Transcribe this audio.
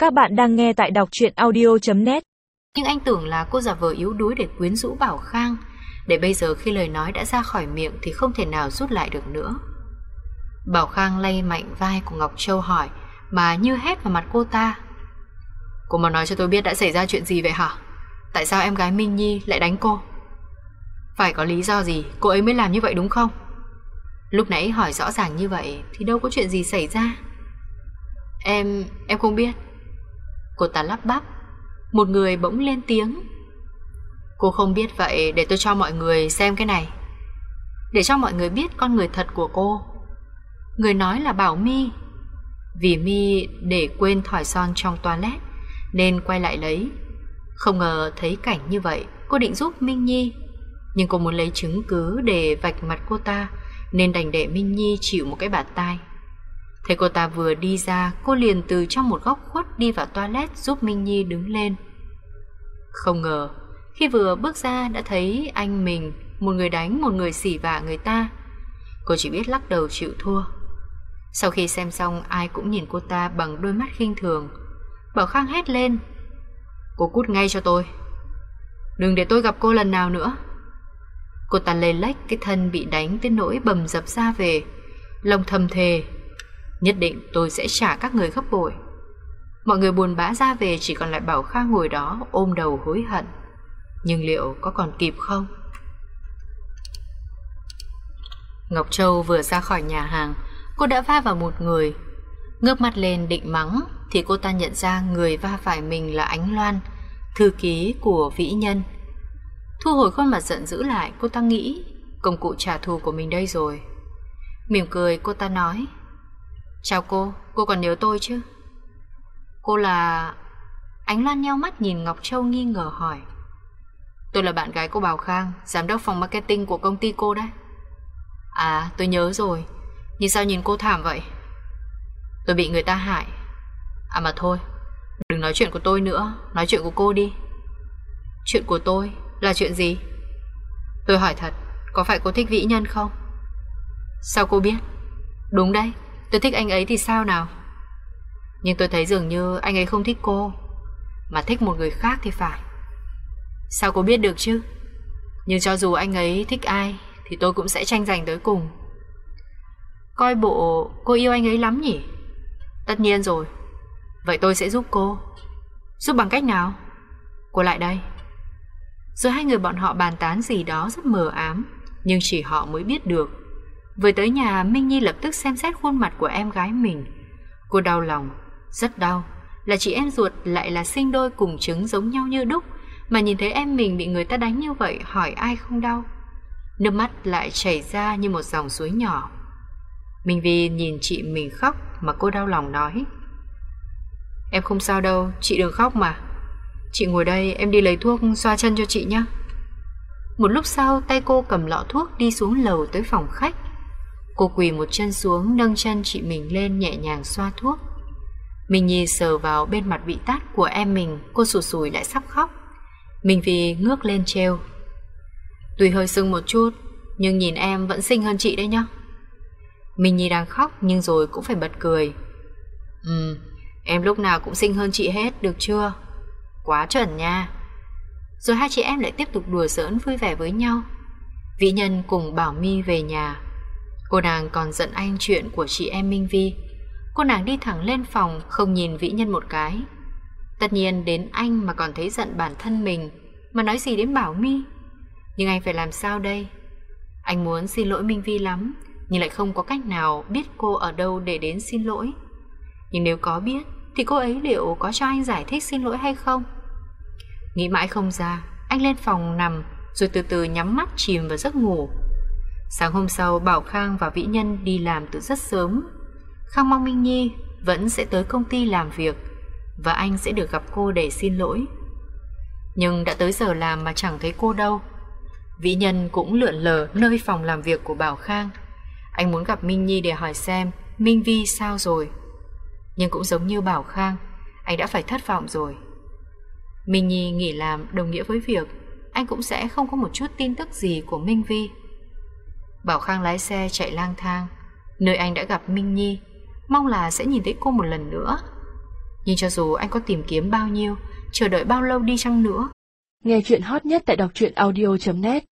Các bạn đang nghe tại đọc truyện audio.net. Nhưng anh tưởng là cô giả vờ yếu đuối để quyến rũ Bảo Khang, để bây giờ khi lời nói đã ra khỏi miệng thì không thể nào rút lại được nữa. Bảo Khang lay mạnh vai của Ngọc Châu hỏi, mà như hét vào mặt cô ta. Cô mà nói cho tôi biết đã xảy ra chuyện gì vậy hả? Tại sao em gái Minh Nhi lại đánh cô? Phải có lý do gì cô ấy mới làm như vậy đúng không? Lúc nãy hỏi rõ ràng như vậy thì đâu có chuyện gì xảy ra. Em không biết. Cô ta lắp bắp. Một người bỗng lên tiếng. Cô không biết vậy để tôi cho mọi người xem cái này, để cho mọi người biết con người thật của cô. Người nói là Bảo My. Vì My để quên thỏi son trong toilet nên quay lại lấy. Không ngờ thấy cảnh như vậy, cô định giúp Minh Nhi, nhưng cô muốn lấy chứng cứ để vạch mặt cô ta nên đành để Minh Nhi chịu một cái bạt tai. Thấy cô ta vừa đi ra, cô liền từ trong một góc khuất đi vào toilet giúp Minh Nhi đứng lên. Không ngờ khi vừa bước ra đã thấy anh mình, một người đánh một người xỉ vả người ta. Cô chỉ biết lắc đầu chịu thua. Sau khi xem xong, ai cũng nhìn cô ta bằng đôi mắt khinh thường. Bảo Khang hét lên. Cô cút ngay cho tôi, đừng để tôi gặp cô lần nào nữa. Cô ta lê lách cái thân bị đánh tới nỗi bầm dập ra về, lòng thầm thề, nhất định tôi sẽ trả các người gấp bội. Mọi người buồn bã ra về, chỉ còn lại Bảo Khang ngồi đó ôm đầu hối hận. Nhưng liệu có còn kịp không? Ngọc Châu vừa ra khỏi nhà hàng, cô đã va vào một người. Ngước mắt lên định mắng thì cô ta nhận ra người va phải mình là Ánh Loan, thư ký của Vĩ Nhân. Thu hồi khuôn mặt giận dữ lại, cô ta nghĩ công cụ trả thù của mình đây rồi. Mỉm cười cô ta nói. Chào cô còn nhớ tôi chứ? Cô là... Ánh Loan nheo mắt nhìn Ngọc Châu nghi ngờ hỏi. Tôi là bạn gái của Bảo Khang, giám đốc phòng marketing của công ty cô đấy. À, tôi nhớ rồi, nhưng sao nhìn cô thảm vậy? Tôi bị người ta hại. À mà thôi, đừng nói chuyện của tôi nữa, nói chuyện của cô đi. Chuyện của tôi là chuyện gì? Tôi hỏi thật, có phải cô thích Vĩ Nhân không? Sao cô biết? Đúng đấy, tôi thích anh ấy thì sao nào? Nhưng tôi thấy dường như anh ấy không thích cô, mà thích một người khác thì phải. Sao cô biết được chứ? Nhưng cho dù anh ấy thích ai thì tôi cũng sẽ tranh giành tới cùng. Coi bộ cô yêu anh ấy lắm nhỉ? Tất nhiên rồi. Vậy tôi sẽ giúp cô. Giúp bằng cách nào? Cô lại đây. Rồi hai người bọn họ bàn tán gì đó rất mờ ám, nhưng chỉ họ mới biết được. Vừa tới nhà, Minh Nhi lập tức xem xét khuôn mặt của em gái mình. Cô đau lòng, rất đau. Là chị em ruột lại là sinh đôi cùng trứng giống nhau như đúc, mà nhìn thấy em mình bị người ta đánh như vậy, hỏi ai không đau. Nước mắt lại chảy ra như một dòng suối nhỏ. Minh Vi nhìn chị mình khóc mà cô đau lòng nói. Em không sao đâu, chị đừng khóc mà. Chị ngồi đây, em đi lấy thuốc xoa chân cho chị nhé. Một lúc sau, tay cô cầm lọ thuốc đi xuống lầu tới phòng khách. Cô quỳ một chân xuống, nâng chân chị mình lên nhẹ nhàng xoa thuốc. Minh Nhi sờ vào bên mặt bị tát của em mình, cô sụt sùi lại sắp khóc. Minh Vi ngước lên trêu. Tuy hơi sưng một chút, nhưng nhìn em vẫn xinh hơn chị đấy nhá. Minh Nhi đang khóc nhưng rồi cũng phải bật cười. Em lúc nào cũng xinh hơn chị hết, được chưa? Quá chuẩn nha. Rồi hai chị em lại tiếp tục đùa giỡn vui vẻ với nhau. Vĩ Nhân cùng Bảo My về nhà. Cô nàng còn giận anh chuyện của chị em Minh Vi. Cô nàng đi thẳng lên phòng, không nhìn Vĩ Nhân một cái. Tất nhiên đến anh mà còn thấy giận bản thân mình, mà nói gì đến Bảo My. Nhưng anh phải làm sao đây? Anh muốn xin lỗi Minh Vi lắm, nhưng lại không có cách nào biết cô ở đâu để đến xin lỗi. Nhưng nếu có biết thì cô ấy liệu có cho anh giải thích xin lỗi hay không? Nghĩ mãi không ra, anh lên phòng nằm rồi từ từ nhắm mắt chìm vào giấc ngủ. Sáng hôm sau, Bảo Khang và Vĩ Nhân đi làm từ rất sớm. Khang mong Minh Nhi vẫn sẽ tới công ty làm việc và anh sẽ được gặp cô để xin lỗi. Nhưng đã tới giờ làm mà chẳng thấy cô đâu. Vĩ Nhân cũng lượn lờ nơi phòng làm việc của Bảo Khang. Anh muốn gặp Minh Nhi để hỏi xem Minh Vi sao rồi. Nhưng cũng giống như Bảo Khang, anh đã phải thất vọng rồi. Minh Nhi nghỉ làm đồng nghĩa với việc anh cũng sẽ không có một chút tin tức gì của Minh Vi. Bảo Khang lái xe chạy lang thang nơi anh đã gặp Minh Nhi, mong là sẽ nhìn thấy cô một lần nữa. Nhưng cho dù anh có tìm kiếm bao nhiêu, chờ đợi bao lâu đi chăng nữa, Nghe chuyện hot nhất tại đọc truyện audio.net